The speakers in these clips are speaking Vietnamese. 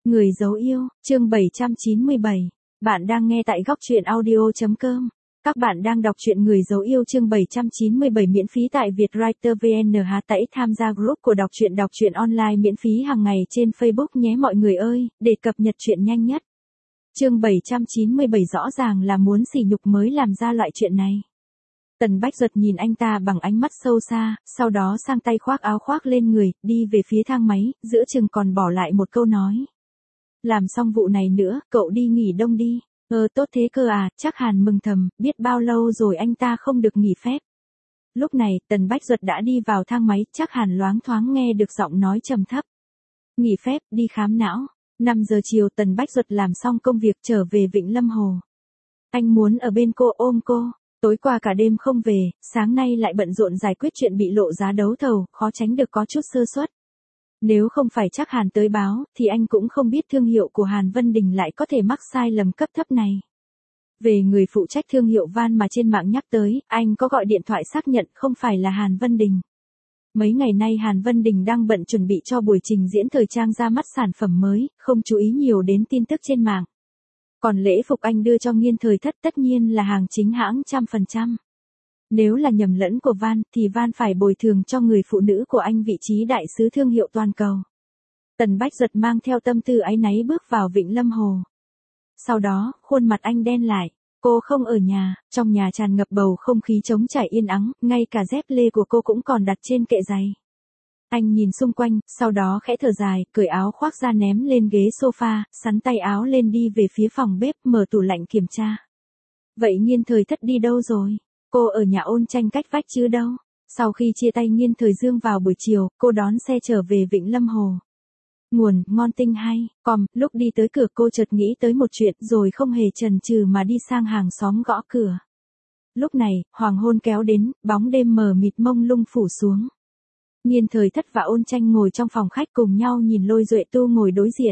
Người dấu yêu, chương 797. Bạn đang nghe tại góc truyện audio.com. Các bạn đang đọc truyện Người dấu yêu chương 797 miễn phí tại Vietwriter VN. Hãy tham gia group của đọc truyện online miễn phí hàng ngày trên Facebook nhé mọi người ơi, để cập nhật truyện nhanh nhất. Chương 797 rõ ràng là muốn sỉ nhục mới làm ra loại chuyện này. Tần Bách Duật nhìn anh ta bằng ánh mắt sâu xa, sau đó sang tay khoác áo khoác lên người, đi về phía thang máy, giữa chừng còn bỏ lại một câu nói. Làm xong vụ này nữa, cậu đi nghỉ đông đi. Tốt thế cơ à, chắc Hàn mừng thầm, biết bao lâu rồi anh ta không được nghỉ phép. Lúc này, Tần Bách Duật đã đi vào thang máy, chắc Hàn loáng thoáng nghe được giọng nói trầm thấp. Nghỉ phép, đi khám não. 5 giờ chiều Tần Bách Duật làm xong công việc trở về Vịnh Lâm Hồ. Anh muốn ở bên cô ôm cô. Tối qua cả đêm không về, sáng nay lại bận rộn giải quyết chuyện bị lộ giá đấu thầu, khó tránh được có chút sơ suất. Nếu không phải chắc Hàn tới báo, thì anh cũng không biết thương hiệu của Hàn Vân Đình lại có thể mắc sai lầm cấp thấp này. Về người phụ trách thương hiệu van mà trên mạng nhắc tới, anh có gọi điện thoại xác nhận không phải là Hàn Vân Đình. Mấy ngày nay Hàn Vân Đình đang bận chuẩn bị cho buổi trình diễn thời trang ra mắt sản phẩm mới, không chú ý nhiều đến tin tức trên mạng. Còn lễ phục anh đưa cho Nghiên Thời Thất tất nhiên là hàng chính hãng 100%. Nếu là nhầm lẫn của Van, thì Van phải bồi thường cho người phụ nữ của anh vị trí đại sứ thương hiệu toàn cầu. Tần Bách Duật mang theo tâm tư áy náy bước vào Vịnh Lâm Hồ. Sau đó, khuôn mặt anh đen lại. Cô không ở nhà, trong nhà tràn ngập bầu không khí trống trải yên ắng, ngay cả dép lê của cô cũng còn đặt trên kệ giày. Anh nhìn xung quanh, sau đó khẽ thở dài, cởi áo khoác ra ném lên ghế sofa, sắn tay áo lên đi về phía phòng bếp, mở tủ lạnh kiểm tra. Vậy Nghiên Thời Thất đi đâu rồi? Cô ở nhà Ôn Tranh cách vách chứ đâu. Sau khi chia tay Nghiên Thời Dương vào buổi chiều, cô đón xe trở về Vịnh Lâm Hồ. Nguồn, ngon tinh hay, lúc đi tới cửa cô chợt nghĩ tới một chuyện rồi không hề chần chừ mà đi sang hàng xóm gõ cửa. Lúc này, hoàng hôn kéo đến, bóng đêm mờ mịt mông lung phủ xuống. Nghiên Thời Thất và Ôn Tranh ngồi trong phòng khách cùng nhau nhìn Lôi Duệ Tu ngồi đối diện.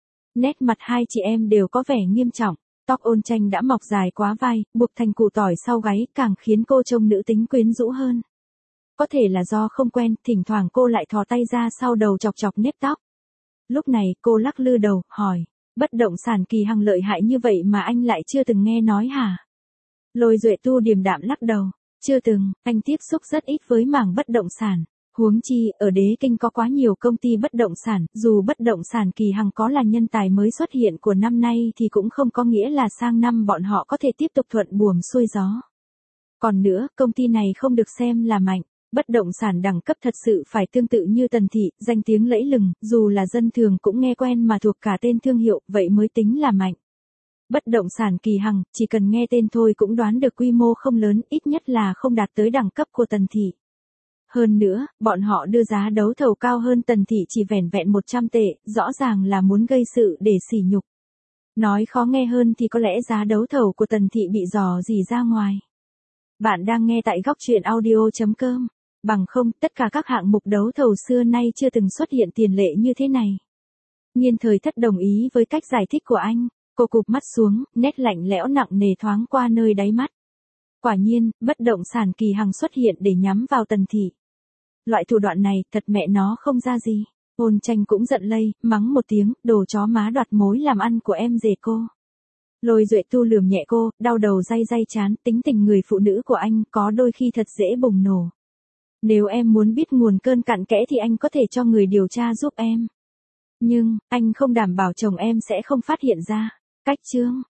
Nét mặt hai chị em đều có vẻ nghiêm trọng. Tóc Ôn Tranh đã mọc dài quá vai, buộc thành củ tỏi sau gáy càng khiến cô trông nữ tính quyến rũ hơn. Có thể là do không quen, thỉnh thoảng cô lại thò tay ra sau đầu chọc chọc nếp tóc. Lúc này cô lắc lư đầu, hỏi, bất động sản Kỳ Hằng lợi hại như vậy mà anh lại chưa từng nghe nói hả? Lôi Duệ Tu điềm đạm lắc đầu, chưa từng, anh tiếp xúc rất ít với mảng bất động sản. Huống chi, ở Đế Kinh có quá nhiều công ty bất động sản, dù bất động sản Kỳ Hằng có là nhân tài mới xuất hiện của năm nay thì cũng không có nghĩa là sang năm bọn họ có thể tiếp tục thuận buồm xuôi gió. Còn nữa, công ty này không được xem là mạnh, bất động sản đẳng cấp thật sự phải tương tự như Tần Thị, danh tiếng lẫy lừng, dù là dân thường cũng nghe quen mà thuộc cả tên thương hiệu, vậy mới tính là mạnh. Bất động sản Kỳ Hằng, chỉ cần nghe tên thôi cũng đoán được quy mô không lớn, ít nhất là không đạt tới đẳng cấp của Tần Thị. Hơn nữa, bọn họ đưa giá đấu thầu cao hơn Tần Thị chỉ vẻn vẹn 100 tệ, rõ ràng là muốn gây sự để sỉ nhục. Nói khó nghe hơn thì có lẽ giá đấu thầu của Tần Thị bị dò dỉ ra ngoài. Bạn đang nghe tại góc truyện audio.com. Bằng không, tất cả các hạng mục đấu thầu xưa nay chưa từng xuất hiện tiền lệ như thế này. Nghiên Thời Thất đồng ý với cách giải thích của anh. Cô cụp mắt xuống, nét lạnh lẽo nặng nề thoáng qua nơi đáy mắt. Quả nhiên, bất động sản Kỳ Hằng xuất hiện để nhắm vào Tần Thị. Loại thủ đoạn này, thật mẹ nó không ra gì. Ôn Tranh cũng giận lây, mắng một tiếng, đồ chó má đoạt mối làm ăn của em rể cô. Lôi Duệ Tu lườm nhẹ cô, đau đầu day day chán, tính tình người phụ nữ của anh có đôi khi thật dễ bùng nổ. Nếu em muốn biết nguồn cơn cặn kẽ thì anh có thể cho người điều tra giúp em. Nhưng, anh không đảm bảo chồng em sẽ không phát hiện ra. Cách chương,